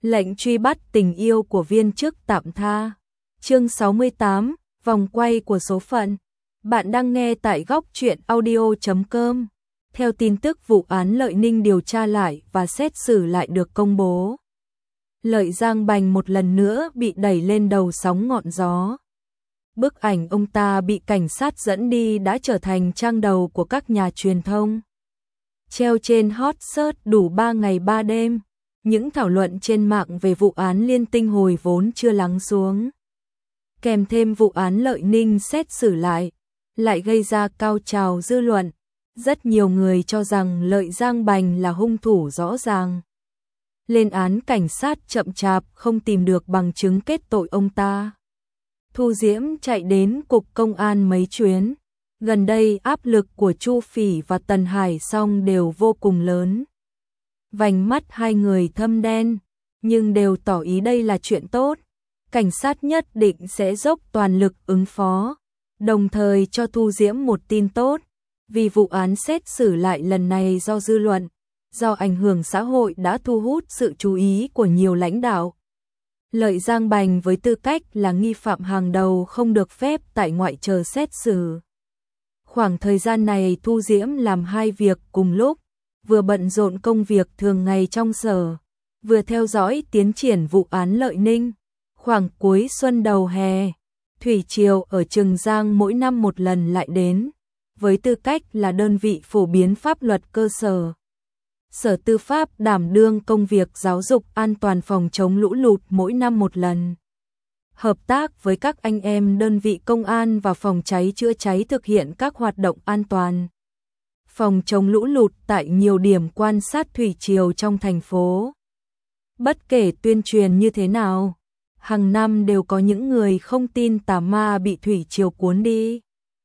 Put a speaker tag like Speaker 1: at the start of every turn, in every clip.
Speaker 1: Lệnh truy bắt tình yêu của viên chức tạm tha. Chương 68, vòng quay của số phận. Bạn đang nghe tại góc truyện audio.com. Theo tin tức vụ án Lợi Ninh điều tra lại và xét xử lại được công bố, Lợi Giang Bành một lần nữa bị đẩy lên đầu sóng ngọn gió. Bức ảnh ông ta bị cảnh sát dẫn đi đã trở thành trang đầu của các nhà truyền thông. Treo trên hot search đủ 3 ngày 3 đêm. Những thảo luận trên mạng về vụ án Liên Tinh hồi vốn chưa lắng xuống, kèm thêm vụ án Lợi Ninh xét xử lại gây ra cao trào dư luận. Rất nhiều người cho rằng Lợi Giang Bành là hung thủ rõ ràng. Lên án cảnh sát chậm chạp không tìm được bằng chứng kết tội ông ta. Thu Diễm chạy đến cục công an mấy chuyến. Gần đây áp lực của Chu Phỉ và Tần Hải Song đều vô cùng lớn. Vành mắt hai người thâm đen, nhưng đều tỏ ý đây là chuyện tốt. Cảnh sát nhất định sẽ dốc toàn lực ứng phó, đồng thời cho Thu Diễm một tin tốt. Vì vụ án xét xử lại lần này do dư luận, do ảnh hưởng xã hội đã thu hút sự chú ý của nhiều lãnh đạo. Lợi Giang Bành với tư cách là nghi phạm hàng đầu không được phép tại ngoại chờ xét xử. Khoảng thời gian này Thu Diễm làm hai việc cùng lúc, vừa bận rộn công việc thường ngày trong sở, vừa theo dõi tiến triển vụ án Lợi Ninh. Khoảng cuối xuân đầu hè, thủy triều ở Trường Giang mỗi năm một lần lại đến, với tư cách là đơn vị phổ biến pháp luật cơ sở. Sở Tư pháp đảm đương công việc giáo dục an toàn phòng chống lũ lụt mỗi năm một lần. Hợp tác với các anh em đơn vị công an và phòng cháy chữa cháy thực hiện các hoạt động an toàn phòng chống lũ lụt tại nhiều điểm quan sát thủy triều trong thành phố. Bất kể tuyên truyền như thế nào, hàng năm đều có những người không tin tà ma bị thủy triều cuốn đi.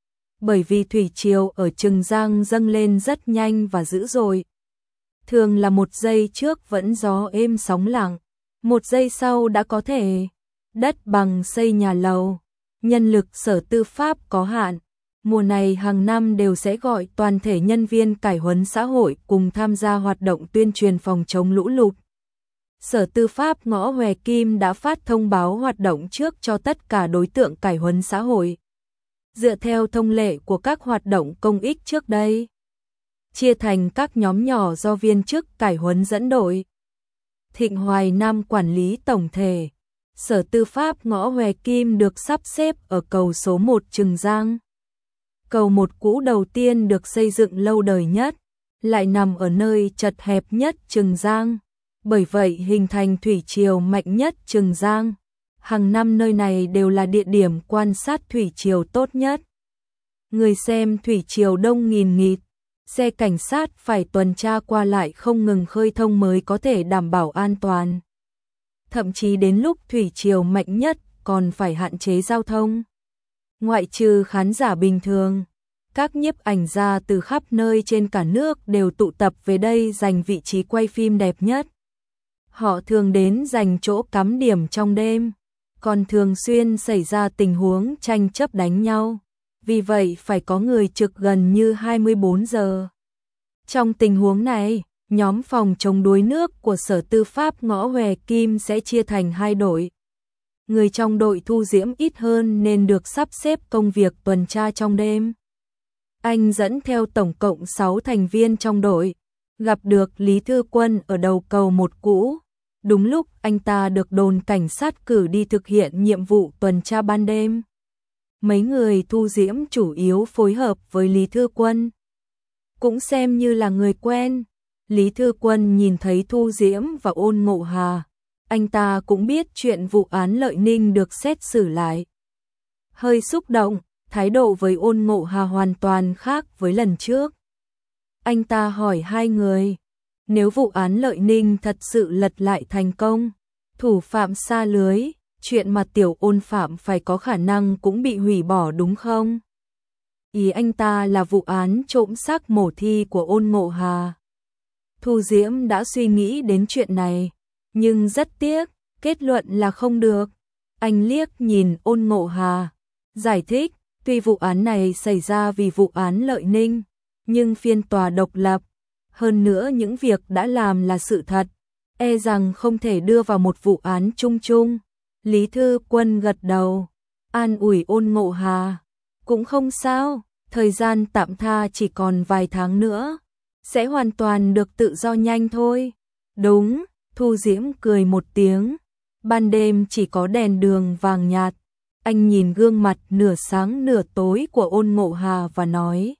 Speaker 1: Bởi vì thủy triều ở Trường Giang dâng lên rất nhanh và dữ dội. Thường là một giây trước vẫn gió êm sóng lặng, một giây sau đã có thể đất bằng xây nhà lầu. Nhân lực Sở Tư pháp có hạn, mùa này hàng năm đều sẽ gọi toàn thể nhân viên cải huấn xã hội cùng tham gia hoạt động tuyên truyền phòng chống lũ lụt. Sở Tư pháp ngõ Hòe Kim đã phát thông báo hoạt động trước cho tất cả đối tượng cải huấn xã hội, dựa theo thông lệ của các hoạt động công ích trước đây, chia thành các nhóm nhỏ do viên chức cải huấn dẫn đội. Thịnh Hoài Nam quản lý tổng thể. Sở Tư pháp ngõ Hòe Kim được sắp xếp ở cầu số 1 Trường Giang. Cầu 1 cũ đầu tiên được xây dựng lâu đời nhất, lại nằm ở nơi chật hẹp nhất Trường Giang, bởi vậy hình thành thủy triều mạnh nhất Trường Giang. Hàng năm nơi này đều là địa điểm quan sát thủy triều tốt nhất. Người xem thủy triều đông nghìn nghịt, xe cảnh sát phải tuần tra qua lại không ngừng khơi thông mới có thể đảm bảo an toàn. Thậm chí đến lúc thủy triều mạnh nhất còn phải hạn chế giao thông. Ngoại trừ khán giả bình thường, các nhiếp ảnh gia từ khắp nơi trên cả nước đều tụ tập về đây giành vị trí quay phim đẹp nhất. Họ thường đến giành chỗ cắm điểm trong đêm, còn thường xuyên xảy ra tình huống tranh chấp đánh nhau. Vì vậy phải có người trực gần như 24 giờ. Trong tình huống này, nhóm phòng chống đuối nước của Sở Tư pháp ngõ Hòe Kim sẽ chia thành hai đội. Người trong đội Thu Diễm ít hơn nên được sắp xếp công việc tuần tra trong đêm. Anh dẫn theo tổng cộng 6 thành viên trong đội, gặp được Lý Thư Quân ở đầu cầu 1 cũ. Đúng lúc anh ta được đồn cảnh sát cử đi thực hiện nhiệm vụ tuần tra ban đêm. Mấy người Thu Diễm chủ yếu phối hợp với Lý Thư Quân, cũng xem như là người quen. Lý Thư Quân nhìn thấy Thu Diễm và Ôn Ngộ Hà, anh ta cũng biết chuyện vụ án Lợi Ninh được xét xử lại. Hơi xúc động, thái độ với Ôn Ngộ Hà hoàn toàn khác với lần trước. Anh ta hỏi hai người, nếu vụ án Lợi Ninh thật sự lật lại thành công, thủ phạm sa lưới, chuyện mà tiểu Ôn phạm phải có khả năng cũng bị hủy bỏ đúng không? Ý anh ta là vụ án trộm xác mổ thi của Ôn Ngộ Hà. Thu Diễm đã suy nghĩ đến chuyện này, nhưng rất tiếc, kết luận là không được. Anh liếc nhìn Ôn Ngộ Hà, giải thích, tuy vụ án này xảy ra vì vụ án Lợi Ninh, nhưng phiên tòa độc lập, hơn nữa những việc đã làm là sự thật, e rằng không thể đưa vào một vụ án chung chung. Lý Thư Quân gật đầu, an ủi Ôn Ngộ Hà, cũng không sao, thời gian tạm tha chỉ còn vài tháng nữa, sẽ hoàn toàn được tự do nhanh thôi. Đúng, Thu Diễm cười một tiếng, ban đêm chỉ có đèn đường vàng nhạt. Anh nhìn gương mặt nửa sáng nửa tối của Ôn Ngộ Hà và nói,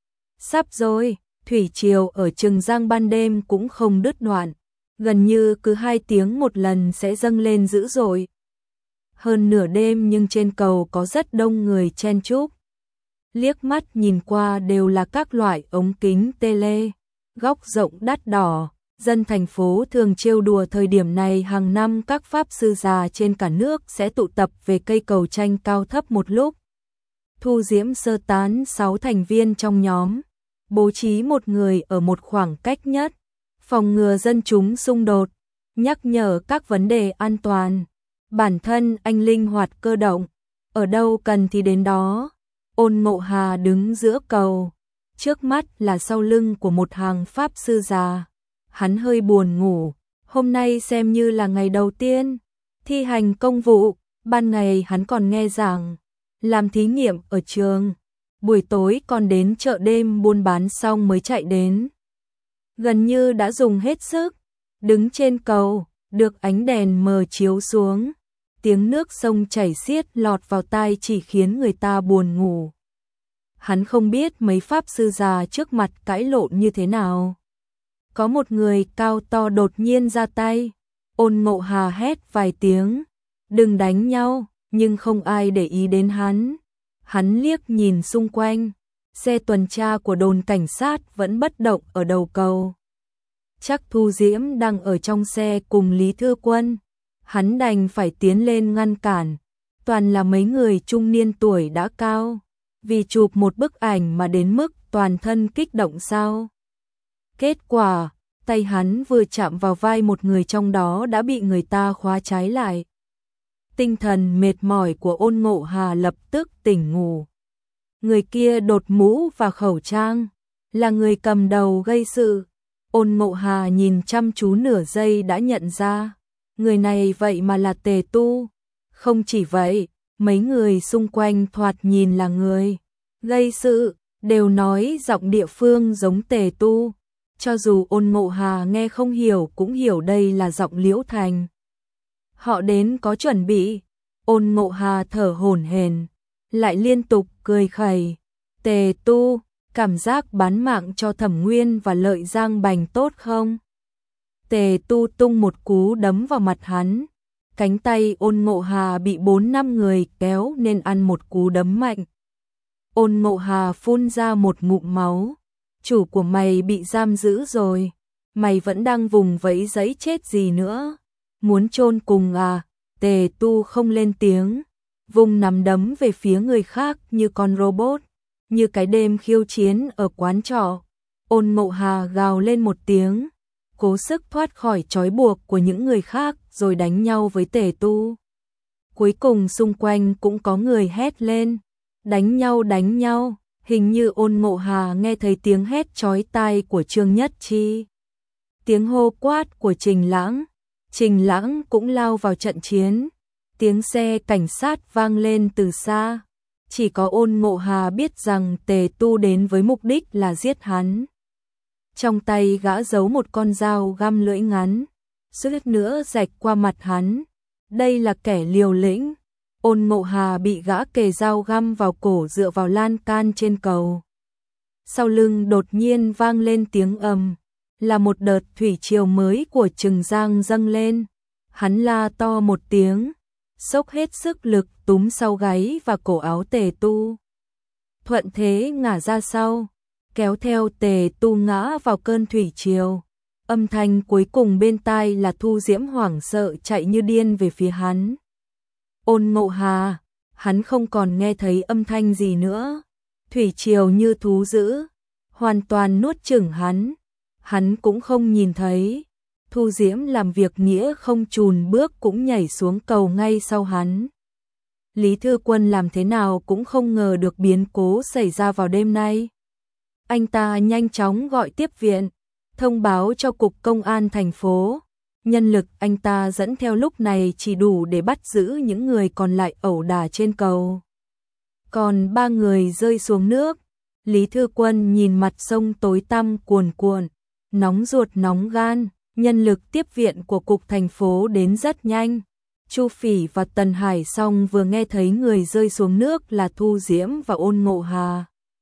Speaker 1: sắp rồi. Thủy triều ở Trường Giang ban đêm cũng không đứt đoạn, gần như cứ 2 tiếng một lần sẽ dâng lên dữ dội. Hơn nửa đêm nhưng trên cầu có rất đông người chen chúc. Liếc mắt nhìn qua đều là các loại ống kính tele, góc rộng đắt đỏ. Dân thành phố thường trêu đùa thời điểm này hàng năm các pháp sư già trên cả nước sẽ tụ tập về cây cầu tranh cao thấp một lúc. Thu Diễm sơ tán 6 thành viên trong nhóm, bố trí một người ở một khoảng cách nhất, phòng ngừa dân chúng xung đột, nhắc nhở các vấn đề an toàn. Bản thân anh linh hoạt cơ động, ở đâu cần thì đến đó. Ôn Ngộ Hà đứng giữa cầu, trước mắt là sau lưng của một hàng pháp sư già. Hắn hơi buồn ngủ, hôm nay xem như là ngày đầu tiên thi hành công vụ. Ban ngày hắn còn nghe giảng, làm thí nghiệm ở trường, buổi tối còn đến chợ đêm buôn bán xong mới chạy đến. Gần như đã dùng hết sức, đứng trên cầu, được ánh đèn mờ chiếu xuống, tiếng nước sông chảy xiết lọt vào tai chỉ khiến người ta buồn ngủ. Hắn không biết mấy pháp sư già trước mặt cãi lộn như thế nào. Có một người cao to đột nhiên ra tay, Ôn Ngộ Hà hét vài tiếng, đừng đánh nhau, nhưng không ai để ý đến hắn. Hắn liếc nhìn xung quanh, xe tuần tra của đồn cảnh sát vẫn bất động ở đầu cầu. Chắc Thu Diễm đang ở trong xe cùng Lý Thư Quân, hắn đành phải tiến lên ngăn cản, toàn là mấy người trung niên tuổi đã cao, vì chụp một bức ảnh mà đến mức toàn thân kích động sao. Kết quả, tay hắn vừa chạm vào vai một người trong đó đã bị người ta khóa trái lại. Tinh thần mệt mỏi của Ôn Ngộ Hà lập tức tỉnh ngủ. Người kia đột mũ và khẩu trang, là người cầm đầu gây sự. Ôn Ngộ Hà nhìn chăm chú nửa giây đã nhận ra, người này vậy mà là Tề Tu. Không chỉ vậy, mấy người xung quanh thoạt nhìn là người gây sự, đều nói giọng địa phương giống Tề Tu. Cho dù Ôn Ngộ Hà nghe không hiểu cũng hiểu đây là giọng Liễu Thành. Họ đến có chuẩn bị. Ôn Ngộ Hà thở hổn hển, lại liên tục cười khẩy. Tề Tu, cảm giác bán mạng cho Thẩm Nguyên và Lợi Giang Bành tốt không? Tề Tu tung một cú đấm vào mặt hắn. Cánh tay Ôn Ngộ Hà bị 4-5 người kéo nên ăn một cú đấm mạnh. Ôn Ngộ Hà phun ra một ngụm máu. Chủ của mày bị giam giữ rồi, mày vẫn đang vùng vẫy giấy chết gì nữa? Muốn chôn cùng à? Tề Tu không lên tiếng, vùng nắm đấm về phía người khác như con robot, như cái đêm khiêu chiến ở quán trọ. Ôn Ngộ Hà gào lên một tiếng, cố sức thoát khỏi trói buộc của những người khác rồi đánh nhau với Tề Tu. Cuối cùng xung quanh cũng có người hét lên, đánh nhau đánh nhau. Hình như Ôn Ngộ Hà nghe thấy tiếng hét chói tai của Trương Nhất Chi, tiếng hô quát của Trình Lãng. Trình Lãng cũng lao vào trận chiến. Tiếng xe cảnh sát vang lên từ xa. Chỉ có Ôn Ngộ Hà biết rằng Tề Tu đến với mục đích là giết hắn. Trong tay gã giấu một con dao găm lưỡi ngắn, suýt nữa rạch qua mặt hắn. Đây là kẻ liều lĩnh. Ôn Ngộ Hà bị gã kề dao găm vào cổ dựa vào lan can trên cầu. Sau lưng đột nhiên vang lên tiếng ầm, là một đợt thủy triều mới của Trường Giang dâng lên. Hắn la to một tiếng, xốc hết sức lực túm sau gáy và cổ áo Tề Tu. Thuận thế ngả ra sau, kéo theo Tề Tu ngã vào cơn thủy triều. Âm thanh cuối cùng bên tai là Thu Diễm hoảng sợ chạy như điên về phía hắn. Ôn Ngộ Hà, hắn không còn nghe thấy âm thanh gì nữa. Thủy triều như thú dữ, hoàn toàn nuốt chửng hắn. Hắn cũng không nhìn thấy. Thu Diễm làm việc nghĩa không chùn bước cũng nhảy xuống cầu ngay sau hắn. Lý Thư Quân làm thế nào cũng không ngờ được biến cố xảy ra vào đêm nay. Anh ta nhanh chóng gọi tiếp viện, thông báo cho Cục Công an thành phố. Nhân lực anh ta dẫn theo lúc này chỉ đủ để bắt giữ những người còn lại ẩu đả trên cầu. Còn 3 người rơi xuống nước, Lý Thư Quân nhìn mặt sông tối tăm cuồn cuộn, nóng ruột nóng gan, nhân lực tiếp viện của cục thành phố đến rất nhanh. Chu Phỉ và Tần Hải Song vừa nghe thấy người rơi xuống nước là Thu Diễm và Ôn Ngộ Hà,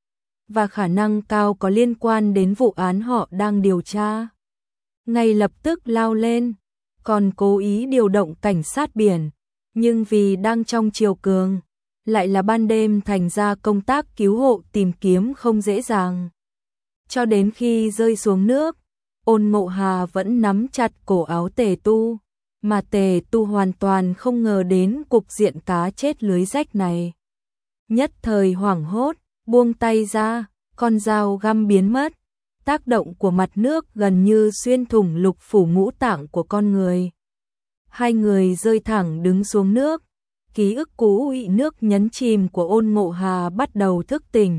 Speaker 1: và khả năng cao có liên quan đến vụ án họ đang điều tra. Ngay lập tức lao lên, còn cố ý điều động cảnh sát biển, nhưng vì đang trong chiều cường, lại là ban đêm thành ra công tác cứu hộ tìm kiếm không dễ dàng. Cho đến khi rơi xuống nước, Ôn Ngộ Hà vẫn nắm chặt cổ áo Tề Tu, mà Tề Tu hoàn toàn không ngờ đến cục diện cá chết lưới rách này. Nhất thời hoảng hốt, buông tay ra, con dao găm biến mất, tác động của mặt nước gần như xuyên thủng lục phủ ngũ tạng của con người. Hai người rơi thẳng đứng xuống nước, ký ức cũ bị nước nhấn chìm của Ôn Ngộ Hà bắt đầu thức tỉnh.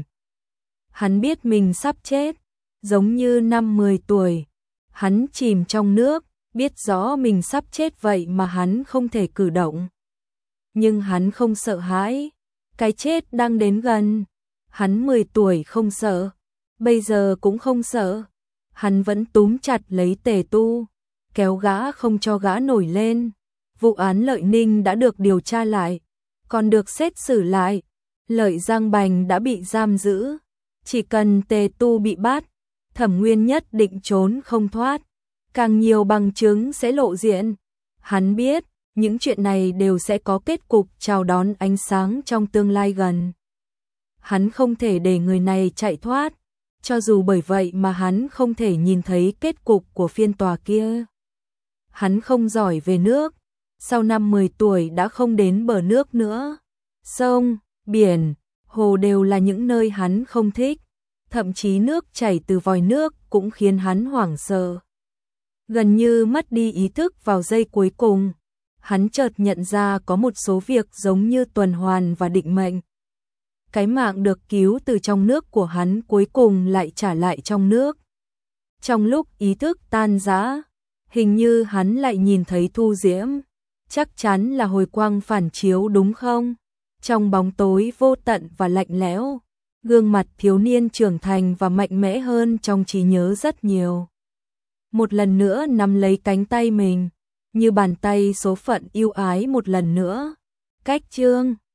Speaker 1: Hắn biết mình sắp chết, giống như năm 10 tuổi, hắn chìm trong nước, biết rõ mình sắp chết vậy mà hắn không thể cử động. Nhưng hắn không sợ hãi, cái chết đang đến gần. Hắn 10 tuổi không sợ, bây giờ cũng không sợ. Hắn vẫn túm chặt lấy Tề Tu, kéo gã không cho gã nổi lên. Vụ án Lợi Ninh đã được điều tra lại, còn được xét xử lại. Lợi Giang Bành đã bị giam giữ, chỉ cần Tề Tu bị bắt, Thẩm Nguyên nhất định trốn không thoát. Càng nhiều bằng chứng sẽ lộ diện. Hắn biết, những chuyện này đều sẽ có kết cục chào đón ánh sáng trong tương lai gần. Hắn không thể để người này chạy thoát, cho dù bởi vậy mà hắn không thể nhìn thấy kết cục của phiên tòa kia. Hắn không giỏi về nước, sau năm 10 tuổi đã không đến bờ nước nữa. Sông, biển, hồ đều là những nơi hắn không thích, thậm chí nước chảy từ vòi nước cũng khiến hắn hoảng sợ. Gần như mất đi ý thức vào giây cuối cùng, hắn chợt nhận ra có một số việc giống như tuần hoàn và định mệnh. Cái mạng được cứu từ trong nước của hắn cuối cùng lại trả lại trong nước. Trong lúc ý thức tan rã, hình như hắn lại nhìn thấy Thu Diễm. Chắc chắn là hồi quang phản chiếu đúng không? Trong bóng tối vô tận và lạnh lẽo, gương mặt thiếu niên trưởng thành và mạnh mẽ hơn trong trí nhớ rất nhiều. Một lần nữa nắm lấy cánh tay mình, như bàn tay số phận yêu ái một lần nữa. Cách chương